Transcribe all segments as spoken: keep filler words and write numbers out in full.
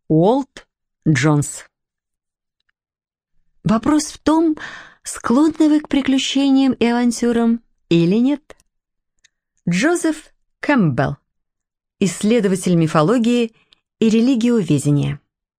Уолт Джонс. Вопрос в том, склонны вы к приключениям и авантюрам или нет? Джозеф Кэмпбелл, исследователь мифологии и религиоведения.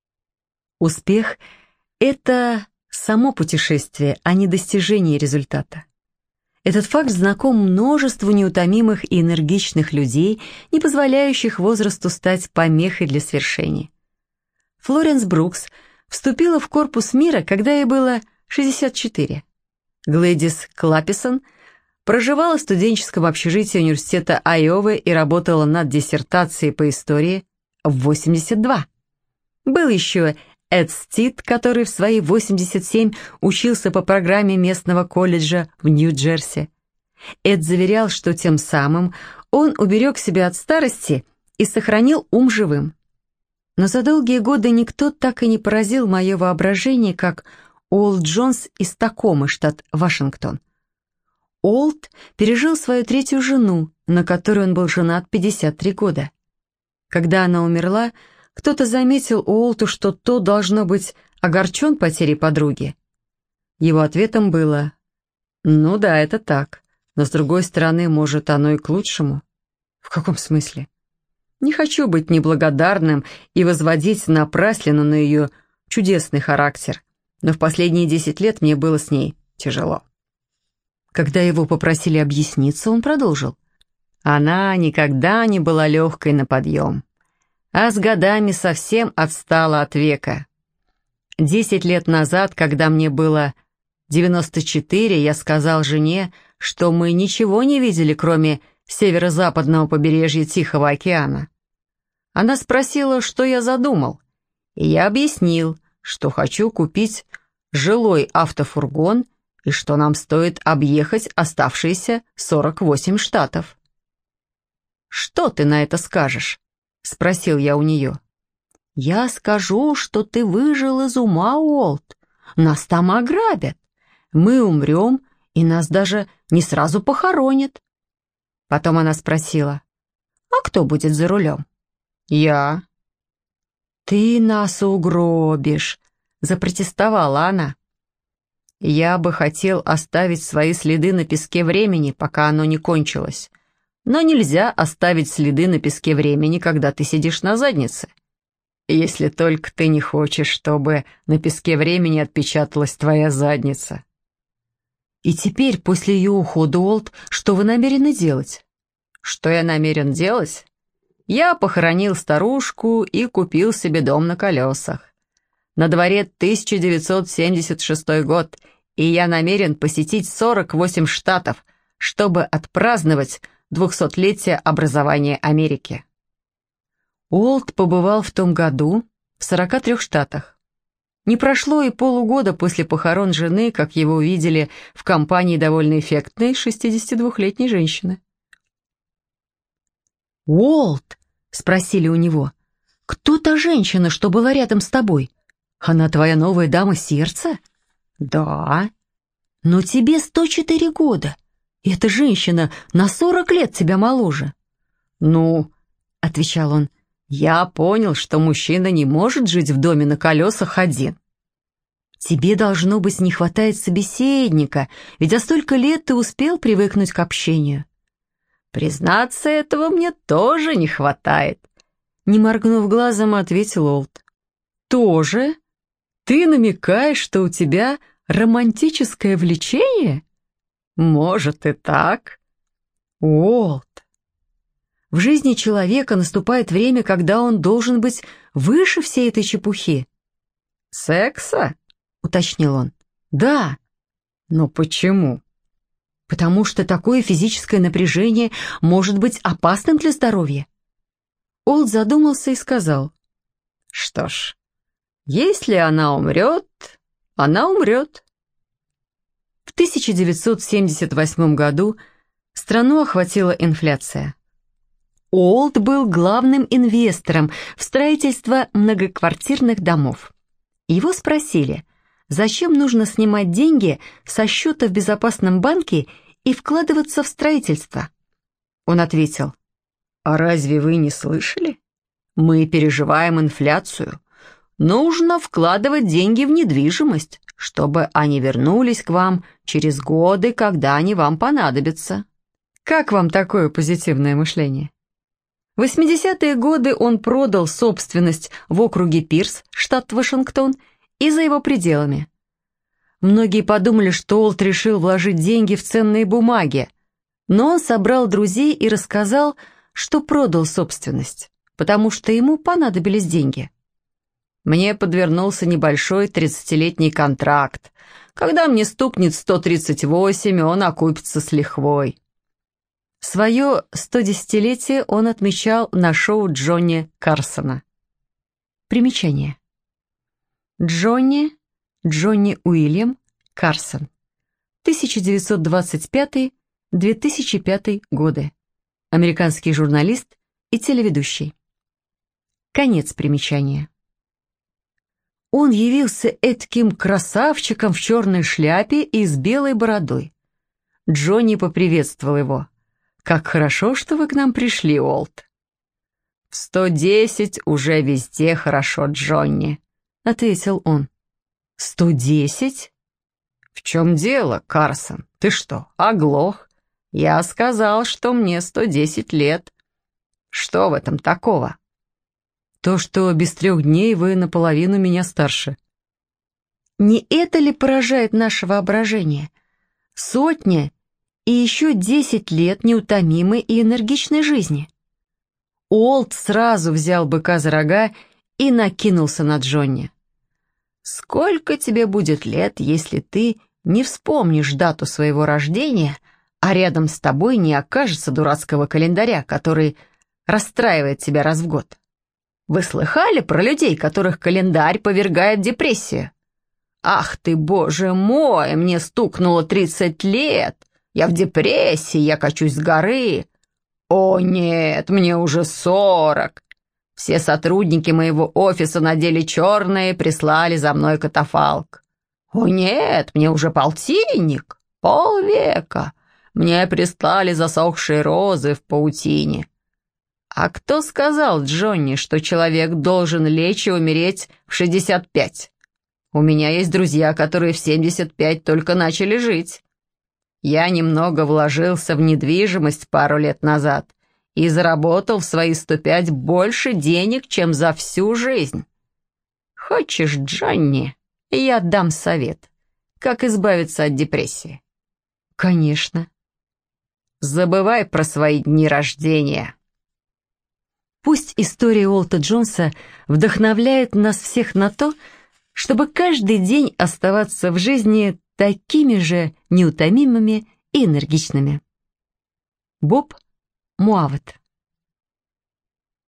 Успех — это само путешествие, а не достижение результата. Этот факт знаком множеству неутомимых и энергичных людей, не позволяющих возрасту стать помехой для свершений. Флоренс Брукс вступила в корпус мира, когда ей было шестьдесят четыре. Глэдис Клаписон проживала в студенческом общежитии университета Айовы и работала над диссертацией по истории в восемьдесят два. Был еще Эд Стит, который в свои восемьдесят семь учился по программе местного колледжа в Нью-Джерси. Эд заверял, что тем самым он уберег себя от старости и сохранил ум живым. Но за долгие годы никто так и не поразил мое воображение, как Уолт Джонс из Такомы, штат Вашингтон. Уолт пережил свою третью жену, на которую он был женат пятьдесят три года. Когда она умерла, кто-то заметил Уолту, что тот, должно быть, огорчен потерей подруги. Его ответом было: «Ну да, это так, но с другой стороны, может, оно и к лучшему». «В каком смысле?» «Не хочу быть неблагодарным и возводить напраслину на ее чудесный характер, но в последние десять лет мне было с ней тяжело». Когда его попросили объясниться, он продолжил: «Она никогда не была легкой на подъем, а с годами совсем отстала от века. Десять лет назад, когда мне было девяносто четыре, я сказал жене, что мы ничего не видели, кроме северо-западного побережья Тихого океана. Она спросила, что я задумал, и я объяснил, что хочу купить жилой автофургон и что нам стоит объехать оставшиеся сорок восемь штатов. «Что ты на это скажешь?» — спросил я у нее. «Я скажу, что ты выжил из ума, Уолт. Нас там ограбят. Мы умрем, и нас даже не сразу похоронят». Потом она спросила: «А кто будет за рулем?» «Я». «Ты нас угробишь», — запротестовала она. «Я бы хотел оставить свои следы на песке времени, пока оно не кончилось. Но нельзя оставить следы на песке времени, когда ты сидишь на заднице. Если только ты не хочешь, чтобы на песке времени отпечаталась твоя задница». «И теперь, после ее ухода, Уолт, что вы намерены делать?» «Что я намерен делать? Я похоронил старушку и купил себе дом на колесах. На дворе тысяча девятьсот семьдесят шестой год, и я намерен посетить сорок восемь штатов, чтобы отпраздновать двухсотлетие образования Америки». Уолт побывал в том году в сорока трёх штатах. Не прошло и полугода после похорон жены, как его увидели в компании довольно эффектной шестидесятидвухлетней женщины. «Уолт», — спросили у него, — «кто та женщина, что была рядом с тобой? Она твоя новая дама сердца?» «Да». «Но тебе сто четыре года. Эта женщина на сорок лет тебя моложе». «Ну», — отвечал он, — «я понял, что мужчина не может жить в доме на колесах один». «Тебе, должно быть, не хватает собеседника, ведь за столько лет ты успел привыкнуть к общению». «Признаться, этого мне тоже не хватает», — не моргнув глазом, ответил Уолт. «Тоже? Ты намекаешь, что у тебя романтическое влечение?» «Может и так». «Уолт, в жизни человека наступает время, когда он должен быть выше всей этой чепухи». «Секса?» — уточнил он. «Да». «Но почему?» «Потому что такое физическое напряжение может быть опасным для здоровья». Уолт задумался и сказал: «Что ж, если она умрет, она умрет». В тысяча девятьсот семьдесят восьмом году страну охватила инфляция. Уолт был главным инвестором в строительство многоквартирных домов. Его спросили, зачем нужно снимать деньги со счета в безопасном банке и вкладываться в строительство. Он ответил: «А разве вы не слышали? Мы переживаем инфляцию. нужно вкладывать деньги в недвижимость, чтобы они вернулись к вам через годы, когда они вам понадобятся. Как вам такое позитивное мышление? В восьмидесятые годы он продал собственность в округе Пирс, штат Вашингтон, и за его пределами. Многие подумали, что Уолт решил вложить деньги в ценные бумаги, но он собрал друзей и рассказал, что продал собственность, потому что ему понадобились деньги. Мне подвернулся небольшой тридцатилетний контракт. Когда мне стукнет сто тридцать восемь, он окупится с лихвой. Свое стодесятилетие он отмечал на шоу Джонни Карсона. Примечание. Джонни, Джонни Уильям Карсон. тысяча девятьсот двадцать пятый — две тысячи пятый годы. Американский журналист и телеведущий. Конец примечания. Он явился этким красавчиком в черной шляпе и с белой бородой. Джонни поприветствовал его. «Как хорошо, что вы к нам пришли, Уолт». «В сто десять уже везде хорошо, Джонни», — ответил он. «Сто десять?» «В чем дело, Карсон? Ты что, оглох? Я сказал, что мне сто десять лет. Что в этом такого?» «То, что без трех дней вы наполовину меня старше». Не это ли поражает наше воображение? Сотня и еще десять лет неутомимой и энергичной жизни. Уолт сразу взял быка за рога и накинулся на Джонни. «Сколько тебе будет лет, если ты не вспомнишь дату своего рождения, а рядом с тобой не окажется дурацкого календаря, который расстраивает тебя раз в год? Вы слыхали про людей, которых календарь повергает в депрессию? Ах ты, боже мой, мне стукнуло тридцать лет, я в депрессии, я качусь с горы. О нет, мне уже сорок. Все сотрудники моего офиса надели черное и прислали за мной катафалк. О нет, мне уже полтинник, полвека. Мне прислали засохшие розы в паутине. А кто сказал, Джонни, что человек должен лечь и умереть в шестьдесят пять? У меня есть друзья, которые в семьдесят пять только начали жить. Я немного вложился в недвижимость пару лет назад и заработал в свои сто пять больше денег, чем за всю жизнь. Хочешь, Джонни, я дам совет, как избавиться от депрессии? Конечно. Забывай про свои дни рождения. Пусть история Уолта Джонса вдохновляет нас всех на то, чтобы каждый день оставаться в жизни такими же неутомимыми и энергичными. Боб Муавет.